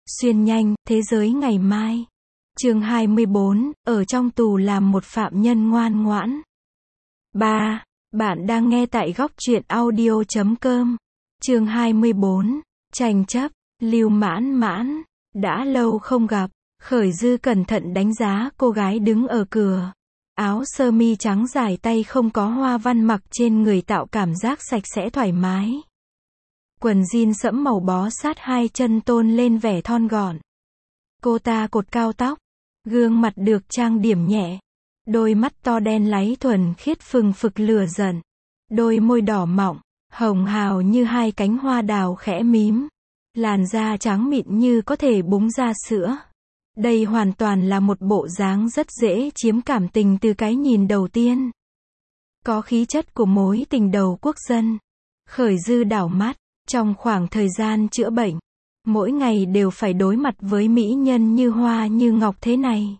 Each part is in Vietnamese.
Xuyên nhanh, thế giới ngày mai. Chương 24, ở trong tù làm một phạm nhân ngoan ngoãn. 3. Bạn đang nghe tại góc truyện audio.com. Chương 24, tranh chấp, Lưu Mãn Mãn. Đã lâu không gặp, Khởi Dư cẩn thận đánh giá cô gái đứng ở cửa. Áo sơ mi trắng dài tay không có hoa văn mặc trên người tạo cảm giác sạch sẽ thoải mái. Quần jean sẫm màu bó sát hai chân tôn lên vẻ thon gọn. Cô ta cột cao tóc, gương mặt được trang điểm nhẹ. Đôi mắt to đen láy thuần khiết phừng phực lửa giận. Đôi môi đỏ mọng, hồng hào như hai cánh hoa đào khẽ mím. Làn da trắng mịn như có thể búng ra sữa. Đây hoàn toàn là một bộ dáng rất dễ chiếm cảm tình từ cái nhìn đầu tiên. Có khí chất của mối tình đầu quốc dân. Khởi Dư đảo mắt, trong khoảng thời gian chữa bệnh, mỗi ngày đều phải đối mặt với mỹ nhân như hoa như ngọc thế này.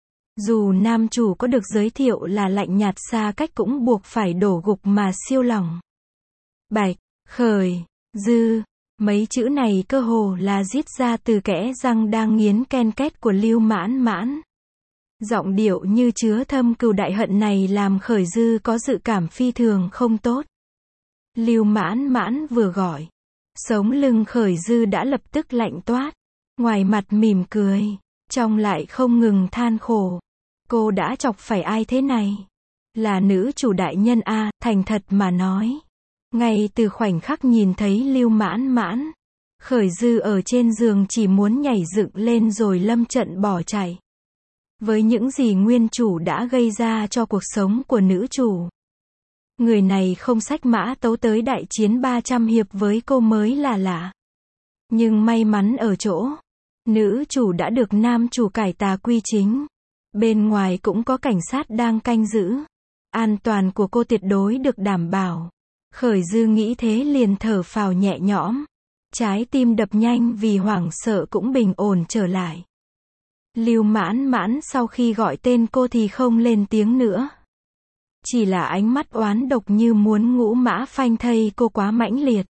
Dù nam chủ có được giới thiệu là lạnh nhạt xa cách cũng buộc phải đổ gục mà siêu lòng. Bạch, Khởi, Dư, mấy chữ này cơ hồ là rít ra từ kẽ răng đang nghiến ken két của Lưu Mãn Mãn. Giọng điệu như chứa thâm cừu đại hận này làm Khởi Dư có dự cảm phi thường không tốt. Lưu Mãn Mãn vừa gọi, sống lưng Khởi Dư đã lập tức lạnh toát. Ngoài mặt mỉm cười, trong lại không ngừng than khổ. Cô đã chọc phải ai thế này? Là nữ chủ đại nhân a, thành thật mà nói. Ngay từ khoảnh khắc nhìn thấy Lưu Mãn Mãn, Khởi Dư ở trên giường chỉ muốn nhảy dựng lên rồi lâm trận bỏ chạy. Với những gì nguyên chủ đã gây ra cho cuộc sống của nữ chủ, người này không xách mã tấu tới đại chiến 300 hiệp với cô mới là lạ. Nhưng may mắn ở chỗ, nữ chủ đã được nam chủ cải tà quy chính. Bên ngoài cũng có cảnh sát đang canh giữ. An toàn của cô tuyệt đối được đảm bảo. Khởi Dư nghĩ thế liền thở phào nhẹ nhõm. Trái tim đập nhanh vì hoảng sợ cũng bình ổn trở lại. Lưu Mãn Mãn sau khi gọi tên cô thì không lên tiếng nữa. Chỉ là ánh mắt oán độc như muốn ngũ mã phanh thây cô quá mãnh liệt.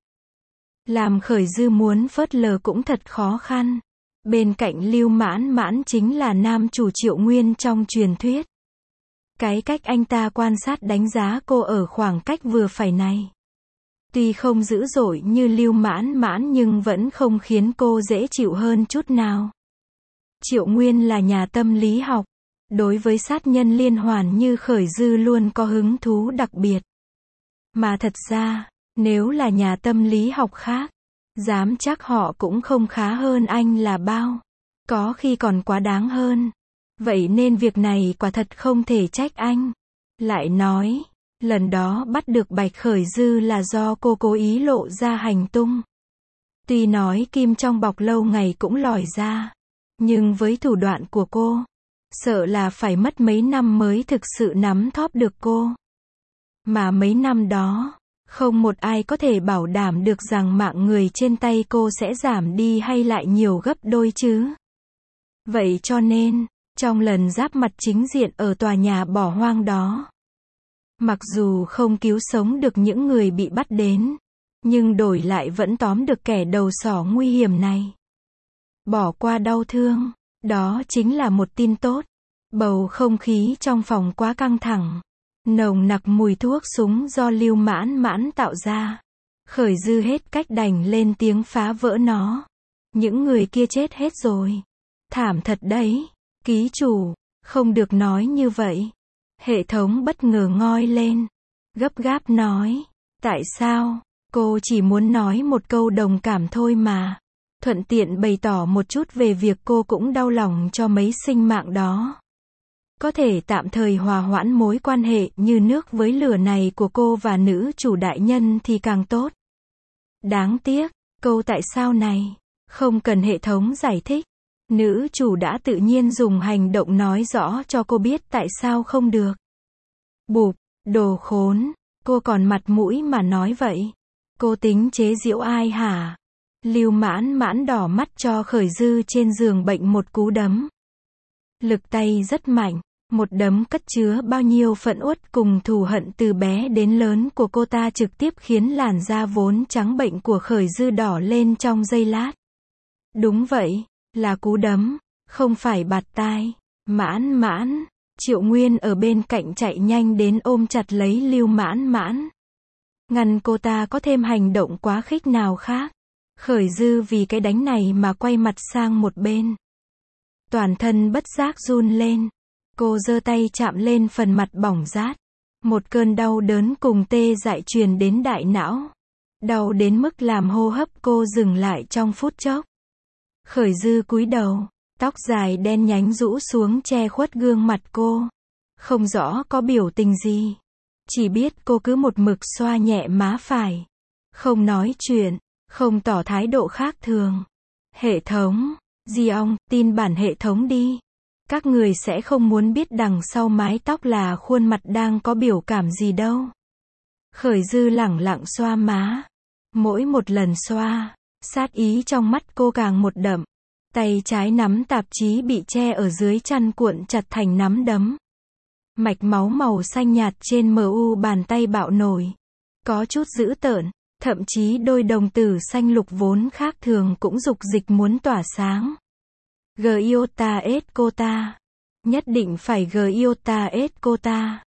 Làm Khởi Dư muốn phớt lờ cũng thật khó khăn. Bên cạnh Lưu Mãn Mãn chính là nam chủ Triệu Nguyên trong truyền thuyết. Cái cách anh ta quan sát đánh giá cô ở khoảng cách vừa phải này, tuy không dữ dội như Lưu Mãn Mãn nhưng vẫn không khiến cô dễ chịu hơn chút nào. Triệu Nguyên là nhà tâm lý học. Đối với sát nhân liên hoàn như Khởi Dư luôn có hứng thú đặc biệt. Mà thật ra, nếu là nhà tâm lý học khác, dám chắc họ cũng không khá hơn anh là bao. Có khi còn quá đáng hơn. Vậy nên việc này quả thật không thể trách anh. Lại nói, lần đó bắt được Bạch Khởi Dư là do cô cố ý lộ ra hành tung. Tuy nói kim trong bọc lâu ngày cũng lòi ra, nhưng với thủ đoạn của cô, sợ là phải mất mấy năm mới thực sự nắm thóp được cô. Mà mấy năm đó, không một ai có thể bảo đảm được rằng mạng người trên tay cô sẽ giảm đi hay lại nhiều gấp đôi chứ. Vậy cho nên, trong lần giáp mặt chính diện ở tòa nhà bỏ hoang đó, mặc dù không cứu sống được những người bị bắt đến, nhưng đổi lại vẫn tóm được kẻ đầu sỏ nguy hiểm này. Bỏ qua đau thương, đó chính là một tin tốt. Bầu không khí trong phòng quá căng thẳng, nồng nặc mùi thuốc súng do Lưu Mãn Mãn tạo ra. Khởi Dư hết cách đành lên tiếng phá vỡ nó. Những người kia chết hết rồi. Thảm thật đấy. Ký chủ, không được nói như vậy. Hệ thống bất ngờ ngoi lên, gấp gáp nói. Tại sao? Cô chỉ muốn nói một câu đồng cảm thôi mà. Thuận tiện bày tỏ một chút về việc cô cũng đau lòng cho mấy sinh mạng đó. Có thể tạm thời hòa hoãn mối quan hệ như nước với lửa này của cô và nữ chủ đại nhân thì càng tốt. Đáng tiếc, câu tại sao này, không cần hệ thống giải thích. Nữ chủ đã tự nhiên dùng hành động nói rõ cho cô biết tại sao không được. Bụp, đồ khốn, cô còn mặt mũi mà nói vậy. Cô tính chế giễu ai hả? Lưu Mãn Mãn đỏ mắt cho Khởi Dư trên giường bệnh một cú đấm. Lực tay rất mạnh, một đấm cất chứa bao nhiêu phẫn uất cùng thù hận từ bé đến lớn của cô ta trực tiếp khiến làn da vốn trắng bệnh của Khởi Dư đỏ lên trong giây lát. Đúng vậy, Là cú đấm, không phải bạt tai. Mãn Mãn. Triệu Nguyên ở bên cạnh chạy nhanh đến ôm chặt lấy Lưu Mãn Mãn. Ngăn cô ta có thêm hành động quá khích nào khác. Khởi Dư vì cái đánh này mà quay mặt sang một bên. Toàn thân bất giác run lên. Cô giơ tay chạm lên phần mặt bỏng rát. Một cơn đau đớn cùng tê dại truyền đến đại não. Đau đến mức làm hô hấp cô dừng lại trong phút chốc. Khởi Dư cúi đầu, tóc dài đen nhánh rũ xuống che khuất gương mặt cô. Không rõ có biểu tình gì. Chỉ biết cô cứ một mực xoa nhẹ má phải. Không nói chuyện, không tỏ thái độ khác thường. Hệ thống, Di-ong, tin bản hệ thống đi. Các người sẽ không muốn biết đằng sau mái tóc là khuôn mặt đang có biểu cảm gì đâu. Khởi Dư lẳng lặng xoa má. Mỗi một lần xoa, sát ý trong mắt cô càng một đậm. Tay trái nắm tạp chí bị che ở dưới chăn cuộn chặt thành nắm đấm. Mạch máu màu xanh nhạt trên mu bàn tay bạo nổi. Có chút dữ tợn, thậm chí đôi đồng tử xanh lục vốn khác thường cũng dục dịch muốn tỏa sáng. Gyota ết cô ta. Nhất định phải Gyota ết cô ta.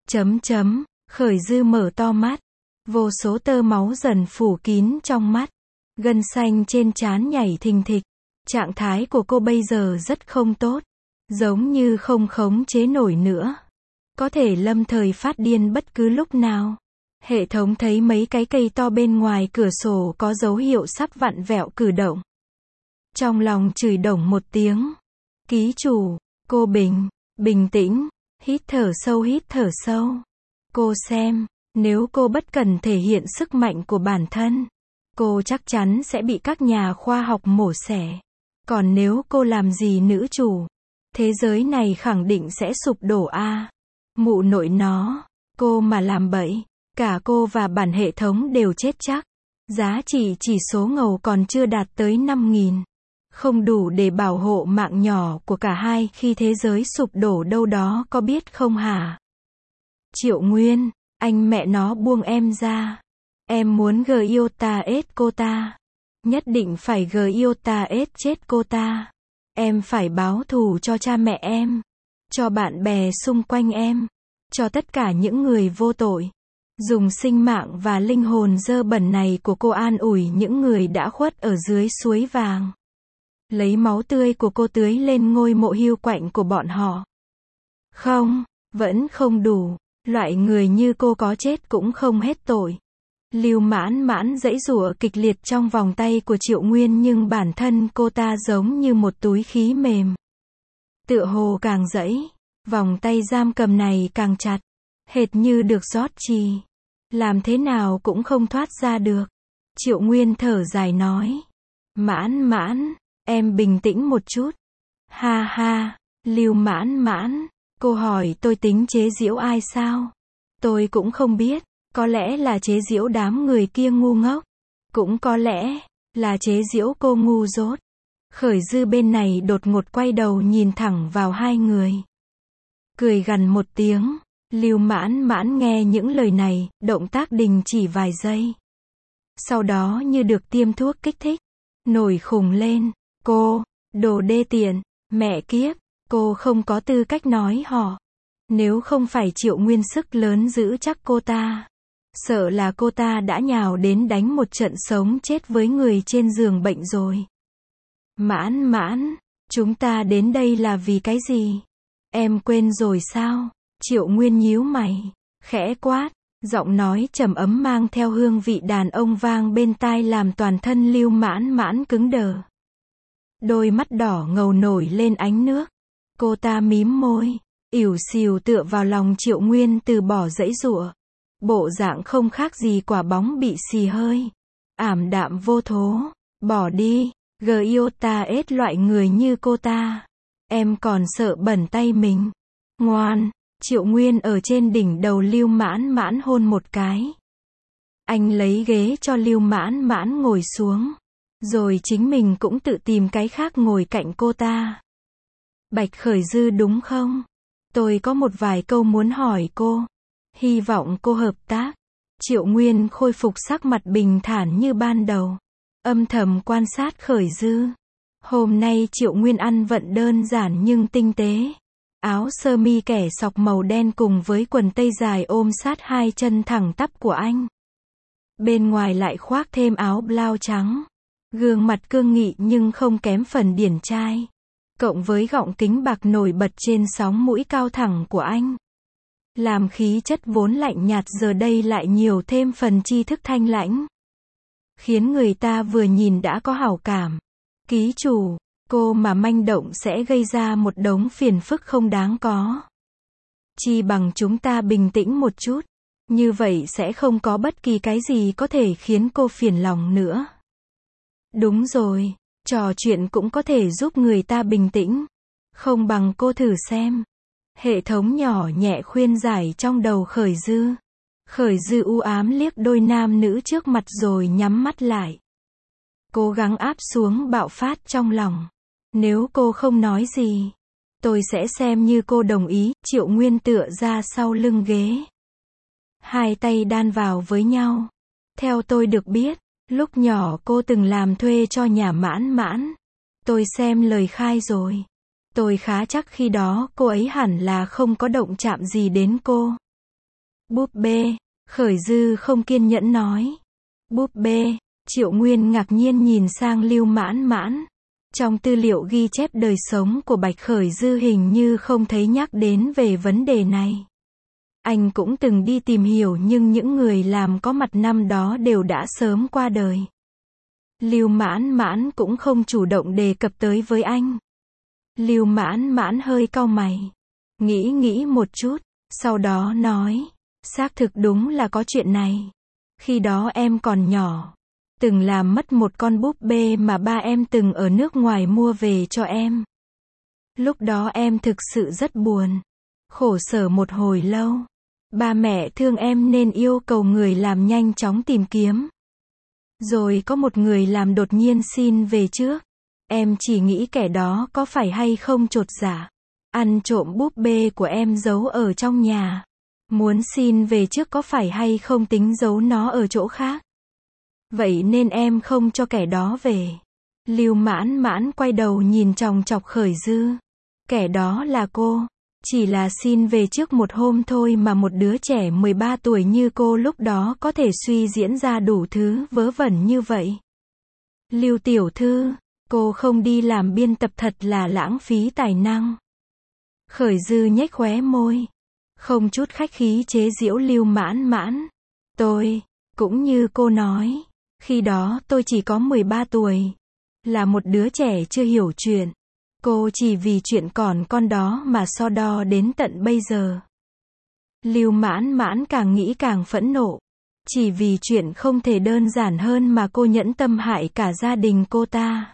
Khởi Dư mở to mắt. Vô số tơ máu dần phủ kín trong mắt. Gân xanh trên trán nhảy thình thịch. Trạng thái của cô bây giờ rất không tốt. Giống như không khống chế nổi nữa. Có thể lâm thời phát điên bất cứ lúc nào. Hệ thống thấy mấy cái cây to bên ngoài cửa sổ có dấu hiệu sắp vặn vẹo cử động. Trong lòng chửi đổng một tiếng. Ký chủ, cô bình tĩnh, hít thở sâu. Cô xem, nếu cô bất cần thể hiện sức mạnh của bản thân, cô chắc chắn sẽ bị các nhà khoa học mổ xẻ. Còn nếu cô làm gì nữ chủ, thế giới này khẳng định sẽ sụp đổ a. Mụ nội nó, cô mà làm bậy, cả cô và bản hệ thống đều chết chắc. Giá trị chỉ số ngầu còn chưa đạt tới 5.000. Không đủ để bảo hộ mạng nhỏ của cả hai khi thế giới sụp đổ đâu đó có biết không hả? Triệu Nguyên, anh mẹ nó buông em ra. Em muốn Gyota ết cô ta. Nhất định phải Gyota ết chết cô ta. Em phải báo thù cho cha mẹ em. Cho bạn bè xung quanh em. Cho tất cả những người vô tội. Dùng sinh mạng và linh hồn dơ bẩn này của cô an ủi những người đã khuất ở dưới suối vàng. Lấy máu tươi của cô tưới lên ngôi mộ hiu quạnh của bọn họ. Không, vẫn không đủ. Loại người như cô có chết cũng không hết tội. Lưu Mãn Mãn giãy giụa kịch liệt trong vòng tay của Triệu Nguyên nhưng bản thân cô ta giống như một túi khí mềm. Tựa hồ càng giãy, vòng tay giam cầm này càng chặt. Hệt như được rót chì. Làm thế nào cũng không thoát ra được. Triệu Nguyên thở dài nói. Mãn Mãn, em bình tĩnh một chút. Ha ha, Lưu Mãn Mãn, cô hỏi tôi tính chế giễu ai sao? Tôi cũng không biết, có lẽ là chế giễu đám người kia ngu ngốc. Cũng có lẽ là chế giễu cô ngu dốt. Khởi Dư bên này đột ngột quay đầu nhìn thẳng vào hai người. Cười gằn một tiếng. Lưu Mãn Mãn nghe những lời này, động tác đình chỉ vài giây. Sau đó như được tiêm thuốc kích thích, nổi khùng lên. Cô, đồ đê tiện, mẹ kiếp, cô không có tư cách nói họ. Nếu không phải Triệu Nguyên sức lớn giữ chắc cô ta, sợ là cô ta đã nhào đến đánh một trận sống chết với người trên giường bệnh rồi. Mãn Mãn, chúng ta đến đây là vì cái gì? Em quên rồi sao? Triệu Nguyên nhíu mày, khẽ quát, giọng nói trầm ấm mang theo hương vị đàn ông vang bên tai làm toàn thân Lưu Mãn Mãn cứng đờ. Đôi mắt đỏ ngầu nổi lên ánh nước. Cô ta mím môi, ỉu xìu tựa vào lòng Triệu Nguyên từ bỏ giãy giụa. Bộ dạng không khác gì quả bóng bị xì hơi. Ảm đạm vô thố, bỏ đi, Gyota ết loại người như cô ta. Em còn sợ bẩn tay mình. Ngoan. Triệu Nguyên ở trên đỉnh đầu Lưu Mãn Mãn hôn một cái. Anh lấy ghế cho Lưu Mãn Mãn ngồi xuống. Rồi chính mình cũng tự tìm cái khác ngồi cạnh cô ta. Bạch Khởi Dư đúng không? Tôi có một vài câu muốn hỏi cô. Hy vọng cô hợp tác. Triệu Nguyên khôi phục sắc mặt bình thản như ban đầu. Âm thầm quan sát Khởi Dư. Hôm nay Triệu Nguyên ăn vận đơn giản nhưng tinh tế. Áo sơ mi kẻ sọc màu đen cùng với quần tây dài ôm sát hai chân thẳng tắp của anh. Bên ngoài lại khoác thêm áo blau trắng. Gương mặt cương nghị nhưng không kém phần điển trai. Cộng với gọng kính bạc nổi bật trên sóng mũi cao thẳng của anh. Làm khí chất vốn lạnh nhạt giờ đây lại nhiều thêm phần tri thức thanh lãnh. Khiến người ta vừa nhìn đã có hảo cảm. Ký chủ, cô mà manh động sẽ gây ra một đống phiền phức không đáng có. Chi bằng chúng ta bình tĩnh một chút. Như vậy sẽ không có bất kỳ cái gì có thể khiến cô phiền lòng nữa. Đúng rồi, trò chuyện cũng có thể giúp người ta bình tĩnh. Không bằng cô thử xem. Hệ thống nhỏ nhẹ khuyên giải trong đầu Khởi Dư. Khởi Dư u ám liếc đôi nam nữ trước mặt rồi nhắm mắt lại. Cố gắng áp xuống bạo phát trong lòng. Nếu cô không nói gì, tôi sẽ xem như cô đồng ý. Triệu Nguyên tựa ra sau lưng ghế. Hai tay đan vào với nhau. Theo tôi được biết, lúc nhỏ cô từng làm thuê cho nhà Mãn Mãn. Tôi xem lời khai rồi. Tôi khá chắc khi đó cô ấy hẳn là không có động chạm gì đến cô. Búp bê, Khởi Dư không kiên nhẫn nói. Búp bê, Triệu Nguyên ngạc nhiên nhìn sang Lưu Mãn Mãn. Trong tư liệu ghi chép đời sống của Bạch Khởi Dư hình như không thấy nhắc đến về vấn đề này. Anh cũng từng đi tìm hiểu nhưng những người làm có mặt năm đó đều đã sớm qua đời. Lưu Mãn Mãn cũng không chủ động đề cập tới với anh. Lưu Mãn Mãn hơi cau mày. Nghĩ một chút, sau đó nói. Xác thực đúng là có chuyện này. Khi đó em còn nhỏ. Từng làm mất một con búp bê mà ba em từng ở nước ngoài mua về cho em. Lúc đó em thực sự rất buồn. Khổ sở một hồi lâu. Ba mẹ thương em nên yêu cầu người làm nhanh chóng tìm kiếm. Rồi có một người làm đột nhiên xin về trước. Em chỉ nghĩ kẻ đó có phải hay không chột dạ. Ăn trộm búp bê của em giấu ở trong nhà. Muốn xin về trước có phải hay không tính giấu nó ở chỗ khác. Vậy nên em không cho kẻ đó về. Lưu Mãn Mãn quay đầu nhìn chòng chọc Khởi Dư. Kẻ đó là cô. Chỉ là xin về trước một hôm thôi mà một đứa trẻ 13 tuổi như cô lúc đó có thể suy diễn ra đủ thứ vớ vẩn như vậy. Lưu tiểu thư, cô không đi làm biên tập thật là lãng phí tài năng. Khởi Dư nhếch khóe môi. Không chút khách khí chế giễu Lưu Mãn Mãn. Tôi, cũng như cô nói, khi đó tôi chỉ có 13 tuổi. Là một đứa trẻ chưa hiểu chuyện. Cô chỉ vì chuyện còn con đó mà so đo đến tận bây giờ. Lưu Mãn Mãn càng nghĩ càng phẫn nộ. Chỉ vì chuyện không thể đơn giản hơn mà cô nhẫn tâm hại cả gia đình cô ta.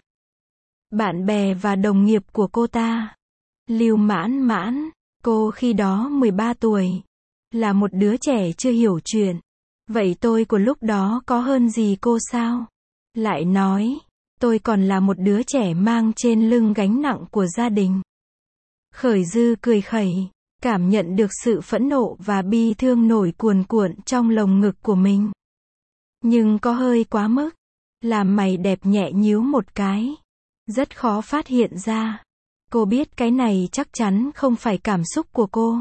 Bạn bè và đồng nghiệp của cô ta. Lưu Mãn Mãn, cô khi đó 13 tuổi. Là một đứa trẻ chưa hiểu chuyện. Vậy tôi của lúc đó có hơn gì cô sao? Lại nói, tôi còn là một đứa trẻ mang trên lưng gánh nặng của gia đình. Khởi Dư cười khẩy, cảm nhận được sự phẫn nộ và bi thương nổi cuồn cuộn trong lồng ngực của mình. Nhưng có hơi quá mức. Làm mày đẹp nhẹ nhíu một cái. Rất khó phát hiện ra. Cô biết cái này chắc chắn không phải cảm xúc của cô.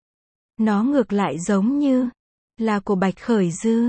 Nó ngược lại giống như là của Bạch Khởi Dư.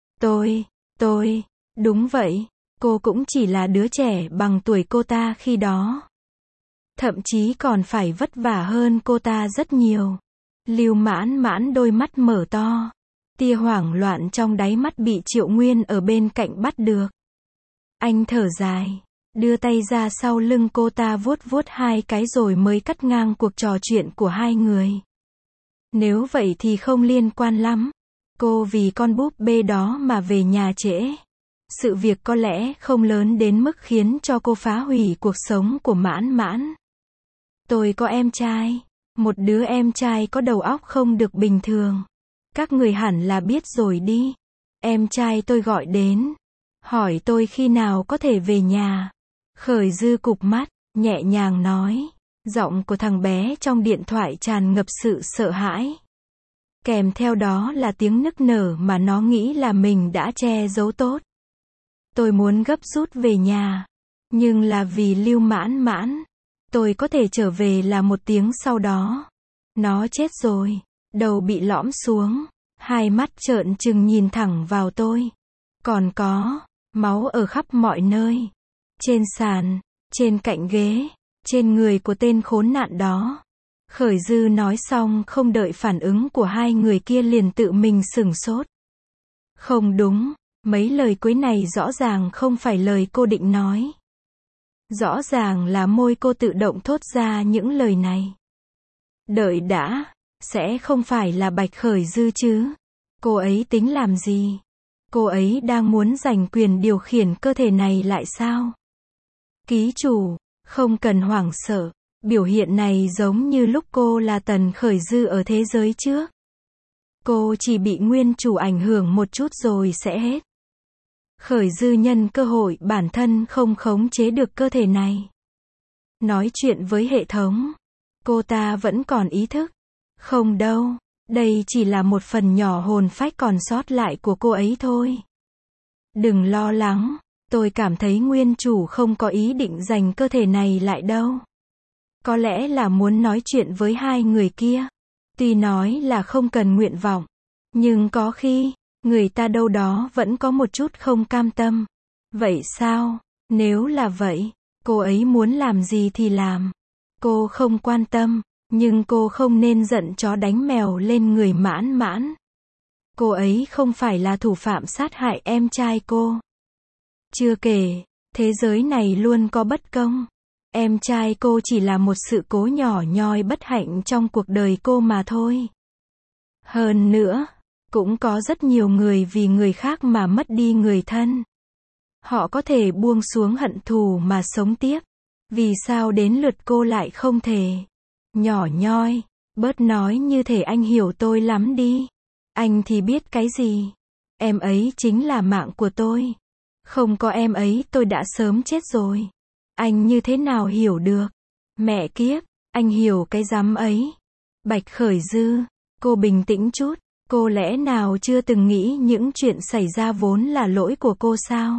Tôi, đúng vậy. Cô cũng chỉ là đứa trẻ bằng tuổi cô ta khi đó. Thậm chí còn phải vất vả hơn cô ta rất nhiều. Lưu Mãn Mãn đôi mắt mở to. Tia hoảng loạn trong đáy mắt bị Triệu Nguyên ở bên cạnh bắt được. Anh thở dài, đưa tay ra sau lưng cô ta vuốt vuốt hai cái rồi mới cắt ngang cuộc trò chuyện của hai người. Nếu vậy thì không liên quan lắm. Cô vì con búp bê đó mà về nhà trễ. Sự việc có lẽ không lớn đến mức khiến cho cô phá hủy cuộc sống của Mãn Mãn. Tôi có em trai. Một đứa em trai có đầu óc không được bình thường. Các người hẳn là biết rồi đi. Em trai tôi gọi đến. Hỏi tôi khi nào có thể về nhà. Khởi Dư cụp mắt, nhẹ nhàng nói. Giọng của thằng bé trong điện thoại tràn ngập sự sợ hãi. Kèm theo đó là tiếng nức nở mà nó nghĩ là mình đã che giấu tốt. Tôi muốn gấp rút về nhà. Nhưng là vì Lưu Mãn Mãn. Tôi có thể trở về là 1 tiếng sau đó. Nó chết rồi. Đầu bị lõm xuống. Hai mắt trợn trừng nhìn thẳng vào tôi. Còn có máu ở khắp mọi nơi. Trên sàn, trên cạnh ghế, trên người của tên khốn nạn đó. Khởi Dư nói xong không đợi phản ứng của hai người kia liền tự mình sửng sốt. Không đúng, mấy lời cuối này rõ ràng không phải lời cô định nói. Rõ ràng là môi cô tự động thốt ra những lời này. Đợi đã, sẽ không phải là Bạch Khởi Dư chứ? Cô ấy tính làm gì? Cô ấy đang muốn giành quyền điều khiển cơ thể này lại sao? Ký chủ, không cần hoảng sợ. Biểu hiện này giống như lúc cô là Tần Khởi Dư ở thế giới trước. Cô chỉ bị nguyên chủ ảnh hưởng một chút rồi sẽ hết. Khởi Dư nhân cơ hội bản thân không khống chế được cơ thể này. Nói chuyện với hệ thống. Cô ta vẫn còn ý thức. Không đâu, đây chỉ là một phần nhỏ hồn phách còn sót lại của cô ấy thôi. Đừng lo lắng, tôi cảm thấy nguyên chủ không có ý định giành cơ thể này lại đâu. Có lẽ là muốn nói chuyện với hai người kia. Tuy nói là không cần nguyện vọng, nhưng có khi, người ta đâu đó vẫn có một chút không cam tâm. Vậy sao? Nếu là vậy, cô ấy muốn làm gì thì làm. Cô không quan tâm, nhưng cô không nên giận chó đánh mèo lên người Mãn Mãn. Cô ấy không phải là thủ phạm sát hại em trai cô. Chưa kể, thế giới này luôn có bất công. Em trai cô chỉ là một sự cố nhỏ nhoi bất hạnh trong cuộc đời cô mà thôi. Hơn nữa, cũng có rất nhiều người vì người khác mà mất đi người thân. Họ có thể buông xuống hận thù mà sống tiếp. Vì sao đến lượt cô lại không thể? Nhỏ nhoi, bớt nói như thể anh hiểu tôi lắm đi. Anh thì biết cái gì? Em ấy chính là mạng của tôi. Không có em ấy tôi đã sớm chết rồi. Anh như thế nào hiểu được? Mẹ kiếp, anh hiểu cái rắm ấy. Bạch Khởi Dư, cô bình tĩnh chút. Cô lẽ nào chưa từng nghĩ những chuyện xảy ra vốn là lỗi của cô sao?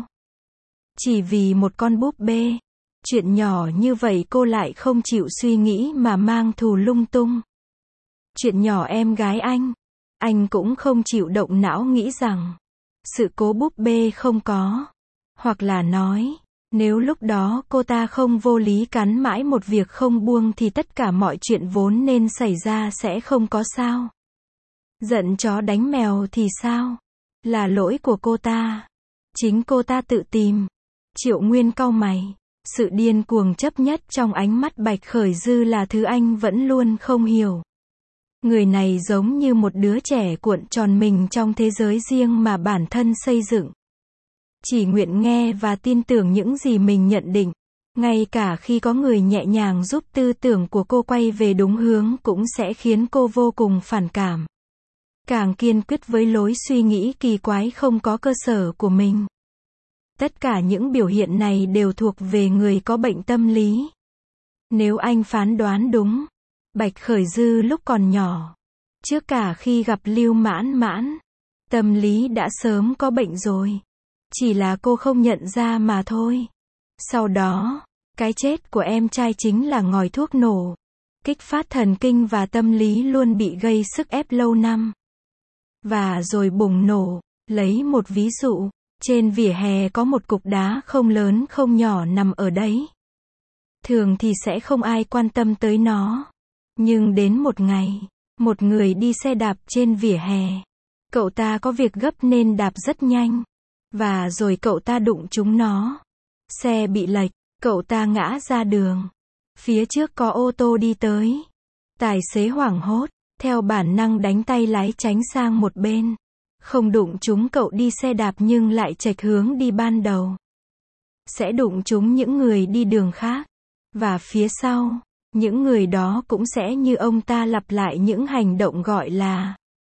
Chỉ vì một con búp bê. Chuyện nhỏ như vậy cô lại không chịu suy nghĩ mà mang thù lung tung. Chuyện nhỏ em gái anh cũng không chịu động não nghĩ rằng sự cố búp bê không có. Hoặc là nói, nếu lúc đó cô ta không vô lý cắn mãi một việc không buông thì tất cả mọi chuyện vốn nên xảy ra sẽ không có sao. Giận chó đánh mèo thì sao? Là lỗi của cô ta. Chính cô ta tự tìm. Triệu Nguyên cau mày. Sự điên cuồng chấp nhất trong ánh mắt Bạch Khởi Dư là thứ anh vẫn luôn không hiểu. Người này giống như một đứa trẻ cuộn tròn mình trong thế giới riêng mà bản thân xây dựng. Chỉ nguyện nghe và tin tưởng những gì mình nhận định. Ngay cả khi có người nhẹ nhàng giúp tư tưởng của cô quay về đúng hướng cũng sẽ khiến cô vô cùng phản cảm. Càng kiên quyết với lối suy nghĩ kỳ quái không có cơ sở của mình. Tất cả những biểu hiện này đều thuộc về người có bệnh tâm lý. Nếu anh phán đoán đúng, Bạch Khởi Dư lúc còn nhỏ, trước cả khi gặp Lưu Mãn Mãn, tâm lý đã sớm có bệnh rồi. Chỉ là cô không nhận ra mà thôi. Sau đó, cái chết của em trai chính là ngòi thuốc nổ, kích phát thần kinh và tâm lý luôn bị gây sức ép lâu năm. Và rồi bùng nổ. Lấy một ví dụ, trên vỉa hè có một cục đá không lớn không nhỏ nằm ở đấy. Thường thì sẽ không ai quan tâm tới nó. Nhưng đến một ngày, một người đi xe đạp trên vỉa hè. Cậu ta có việc gấp nên đạp rất nhanh. Và rồi cậu ta đụng trúng nó. Xe bị lệch, cậu ta ngã ra đường. Phía trước có ô tô đi tới. Tài xế hoảng hốt, theo bản năng đánh tay lái tránh sang một bên. Không đụng trúng cậu đi xe đạp nhưng lại chệch hướng đi ban đầu. Sẽ đụng trúng những người đi đường khác. Và phía sau, những người đó cũng sẽ như ông ta lặp lại những hành động gọi là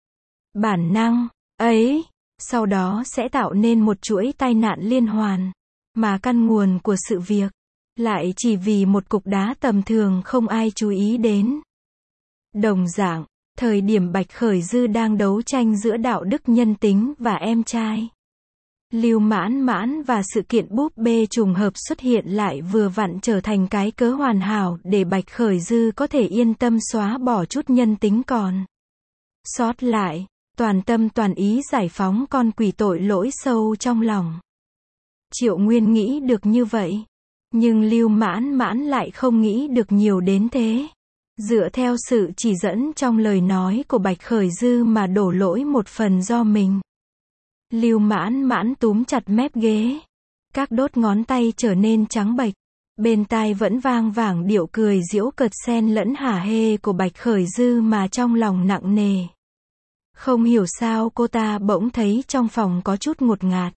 bản năng ấy. Sau đó sẽ tạo nên một chuỗi tai nạn liên hoàn. Mà căn nguồn của sự việc lại chỉ vì một cục đá tầm thường không ai chú ý đến. Đồng dạng, thời điểm Bạch Khởi Dư đang đấu tranh giữa đạo đức nhân tính và em trai. Lưu Mãn Mãn và sự kiện búp bê trùng hợp xuất hiện lại vừa vặn trở thành cái cớ hoàn hảo để Bạch Khởi Dư có thể yên tâm xóa bỏ chút nhân tính còn sót lại, toàn tâm toàn ý giải phóng con quỷ tội lỗi sâu trong lòng. Triệu Nguyên nghĩ được như vậy, nhưng Lưu Mãn Mãn lại không nghĩ được nhiều đến thế. Dựa theo sự chỉ dẫn trong lời nói của Bạch Khởi Dư mà đổ lỗi một phần do mình. Lưu Mãn Mãn túm chặt mép ghế, các đốt ngón tay trở nên trắng bệch, bên tai vẫn vang vẳng điệu cười giễu cợt xen lẫn hả hê của Bạch Khởi Dư mà trong lòng nặng nề. Không hiểu sao cô ta bỗng thấy trong phòng có chút ngột ngạt.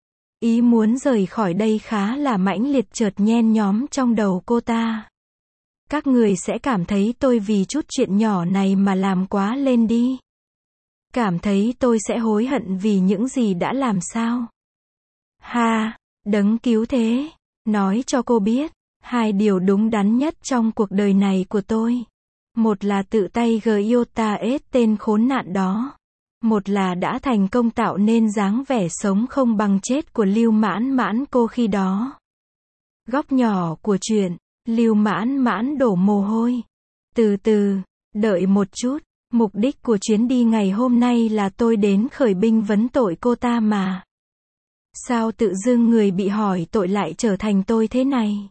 Ý muốn rời khỏi đây khá là mãnh liệt chợt nhen nhóm trong đầu cô ta. Các người sẽ cảm thấy tôi vì chút chuyện nhỏ này mà làm quá lên đi. Cảm thấy tôi sẽ hối hận vì những gì đã làm sao? Ha, đấng cứu thế, nói cho cô biết, hai điều đúng đắn nhất trong cuộc đời này của tôi. Một là tự tay Giota ết tên khốn nạn đó. Một là đã thành công tạo nên dáng vẻ sống không bằng chết của Lưu Mãn Mãn cô khi đó. Góc nhỏ của chuyện, Lưu Mãn Mãn đổ mồ hôi. Từ từ, đợi một chút, mục đích của chuyến đi ngày hôm nay là tôi đến khởi binh vấn tội cô ta mà. Sao tự dưng người bị hỏi tội lại trở thành tôi thế này?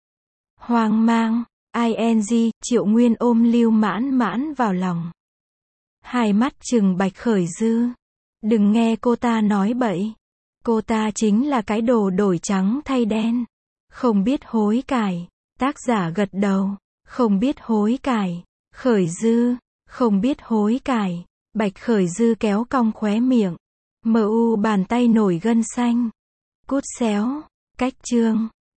Hoang mang, ing, Triệu Nguyên ôm Lưu Mãn Mãn vào lòng. Hai mắt trừng Bạch Khởi Dư. Đừng nghe cô ta nói bậy. Cô ta chính là cái đồ đổi trắng thay đen. Không biết hối cải. Tác giả gật đầu. Không biết hối cải. Khởi Dư. Không biết hối cải. Bạch Khởi Dư kéo cong khóe miệng. Bàn tay nổi gân xanh. Cút xéo. Cách chương.